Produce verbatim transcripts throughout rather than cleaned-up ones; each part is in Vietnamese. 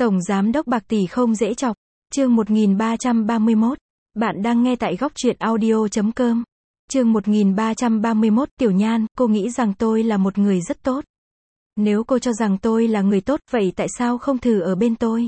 Tổng giám đốc bạc tỷ không dễ chọc. Chương một nghìn ba trăm ba mươi mốt. Bạn đang nghe tại góc truyện audio chấm com. Chương một nghìn ba trăm ba mươi mốt. Tiểu Nhan, cô nghĩ rằng tôi là một người rất tốt. Nếu cô cho rằng tôi là người tốt, vậy tại sao không thử ở bên tôi?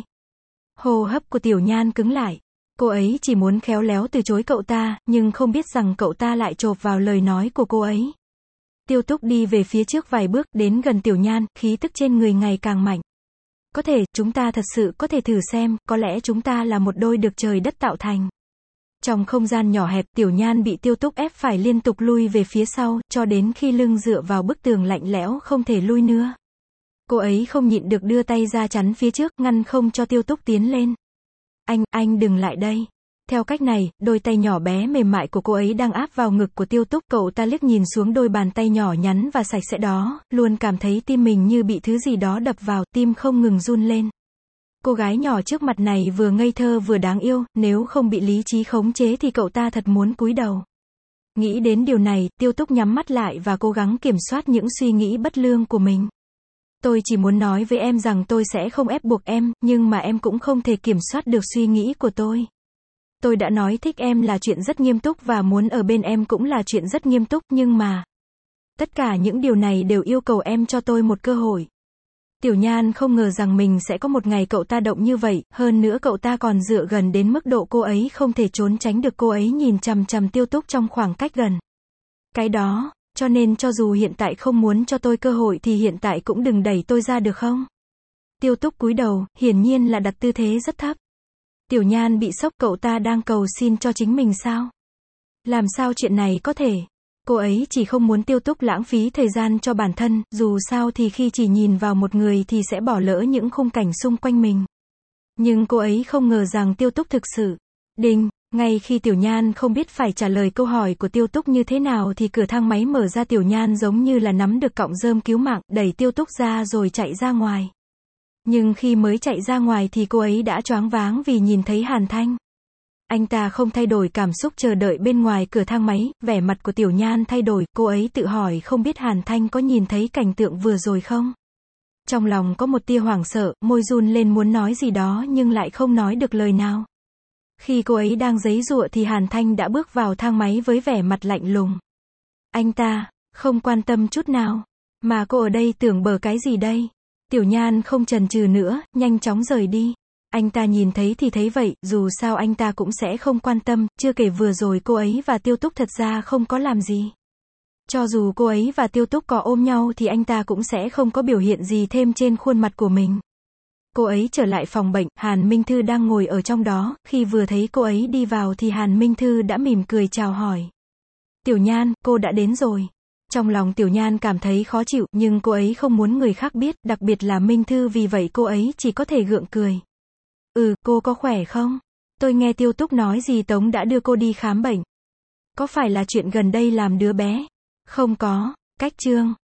Hô hấp của Tiểu Nhan cứng lại. Cô ấy chỉ muốn khéo léo từ chối cậu ta, nhưng không biết rằng cậu ta lại chộp vào lời nói của cô ấy. Tiêu Túc đi về phía trước vài bước, đến gần Tiểu Nhan, khí tức trên người ngày càng mạnh. Có thể, chúng ta thật sự có thể thử xem, có lẽ chúng ta là một đôi được trời đất tạo thành. Trong không gian nhỏ hẹp, Tiểu Nhan bị Tiêu Túc ép phải liên tục lui về phía sau, cho đến khi lưng dựa vào bức tường lạnh lẽo không thể lui nữa. Cô ấy không nhịn được đưa tay ra chắn phía trước, ngăn không cho Tiêu Túc tiến lên. Anh, anh đừng lại đây. Theo cách này, đôi tay nhỏ bé mềm mại của cô ấy đang áp vào ngực của Tiêu Túc, cậu ta liếc nhìn xuống đôi bàn tay nhỏ nhắn và sạch sẽ đó, luôn cảm thấy tim mình như bị thứ gì đó đập vào, tim không ngừng run lên. Cô gái nhỏ trước mặt này vừa ngây thơ vừa đáng yêu, nếu không bị lý trí khống chế thì cậu ta thật muốn cúi đầu. Nghĩ đến điều này, Tiêu Túc nhắm mắt lại và cố gắng kiểm soát những suy nghĩ bất lương của mình. Tôi chỉ muốn nói với em rằng tôi sẽ không ép buộc em, nhưng mà em cũng không thể kiểm soát được suy nghĩ của tôi. Tôi đã nói thích em là chuyện rất nghiêm túc và muốn ở bên em cũng là chuyện rất nghiêm túc, nhưng mà tất cả những điều này đều yêu cầu em cho tôi một cơ hội. Tiểu Nhan không ngờ rằng mình sẽ có một ngày cậu ta động như vậy, hơn nữa cậu ta còn dựa gần đến mức độ cô ấy không thể trốn tránh được, cô ấy nhìn chằm chằm Tiêu Túc trong khoảng cách gần. Cái đó, cho nên cho dù hiện tại không muốn cho tôi cơ hội thì hiện tại cũng đừng đẩy tôi ra được không? Tiêu Túc cúi đầu, hiển nhiên là đặt tư thế rất thấp. Tiểu Nhan bị sốc, cậu ta đang cầu xin cho chính mình sao? Làm sao chuyện này có thể? Cô ấy chỉ không muốn Tiêu Túc lãng phí thời gian cho bản thân, dù sao thì khi chỉ nhìn vào một người thì sẽ bỏ lỡ những khung cảnh xung quanh mình. Nhưng cô ấy không ngờ rằng Tiêu Túc thực sự. Đinh, ngay khi Tiểu Nhan không biết phải trả lời câu hỏi của Tiêu Túc như thế nào thì cửa thang máy mở ra, Tiểu Nhan giống như là nắm được cọng rơm cứu mạng, đẩy Tiêu Túc ra rồi chạy ra ngoài. Nhưng khi mới chạy ra ngoài thì cô ấy đã choáng váng vì nhìn thấy Hàn Thanh. Anh ta không thay đổi cảm xúc chờ đợi bên ngoài cửa thang máy, vẻ mặt của Tiểu Nhan thay đổi, cô ấy tự hỏi không biết Hàn Thanh có nhìn thấy cảnh tượng vừa rồi không? Trong lòng có một tia hoảng sợ, môi run lên muốn nói gì đó nhưng lại không nói được lời nào. Khi cô ấy đang giãy giụa thì Hàn Thanh đã bước vào thang máy với vẻ mặt lạnh lùng. Anh ta không quan tâm chút nào. Mà cô ở đây tưởng bờ cái gì đây? Tiểu Nhan không chần chừ nữa, nhanh chóng rời đi. Anh ta nhìn thấy thì thấy vậy, dù sao anh ta cũng sẽ không quan tâm, chưa kể vừa rồi cô ấy và Tiêu Túc thật ra không có làm gì. Cho dù cô ấy và Tiêu Túc có ôm nhau thì anh ta cũng sẽ không có biểu hiện gì thêm trên khuôn mặt của mình. Cô ấy trở lại phòng bệnh, Hàn Minh Thư đang ngồi ở trong đó, khi vừa thấy cô ấy đi vào thì Hàn Minh Thư đã mỉm cười chào hỏi. Tiểu Nhan, cô đã đến rồi. Trong lòng Tiểu Nhan cảm thấy khó chịu, nhưng cô ấy không muốn người khác biết, đặc biệt là Minh Thư, vì vậy cô ấy chỉ có thể gượng cười. Ừ, cô có khỏe không? Tôi nghe Tiêu Túc nói gì Tống đã đưa cô đi khám bệnh. Có phải là chuyện gần đây làm đứa bé? Không có, cách chương.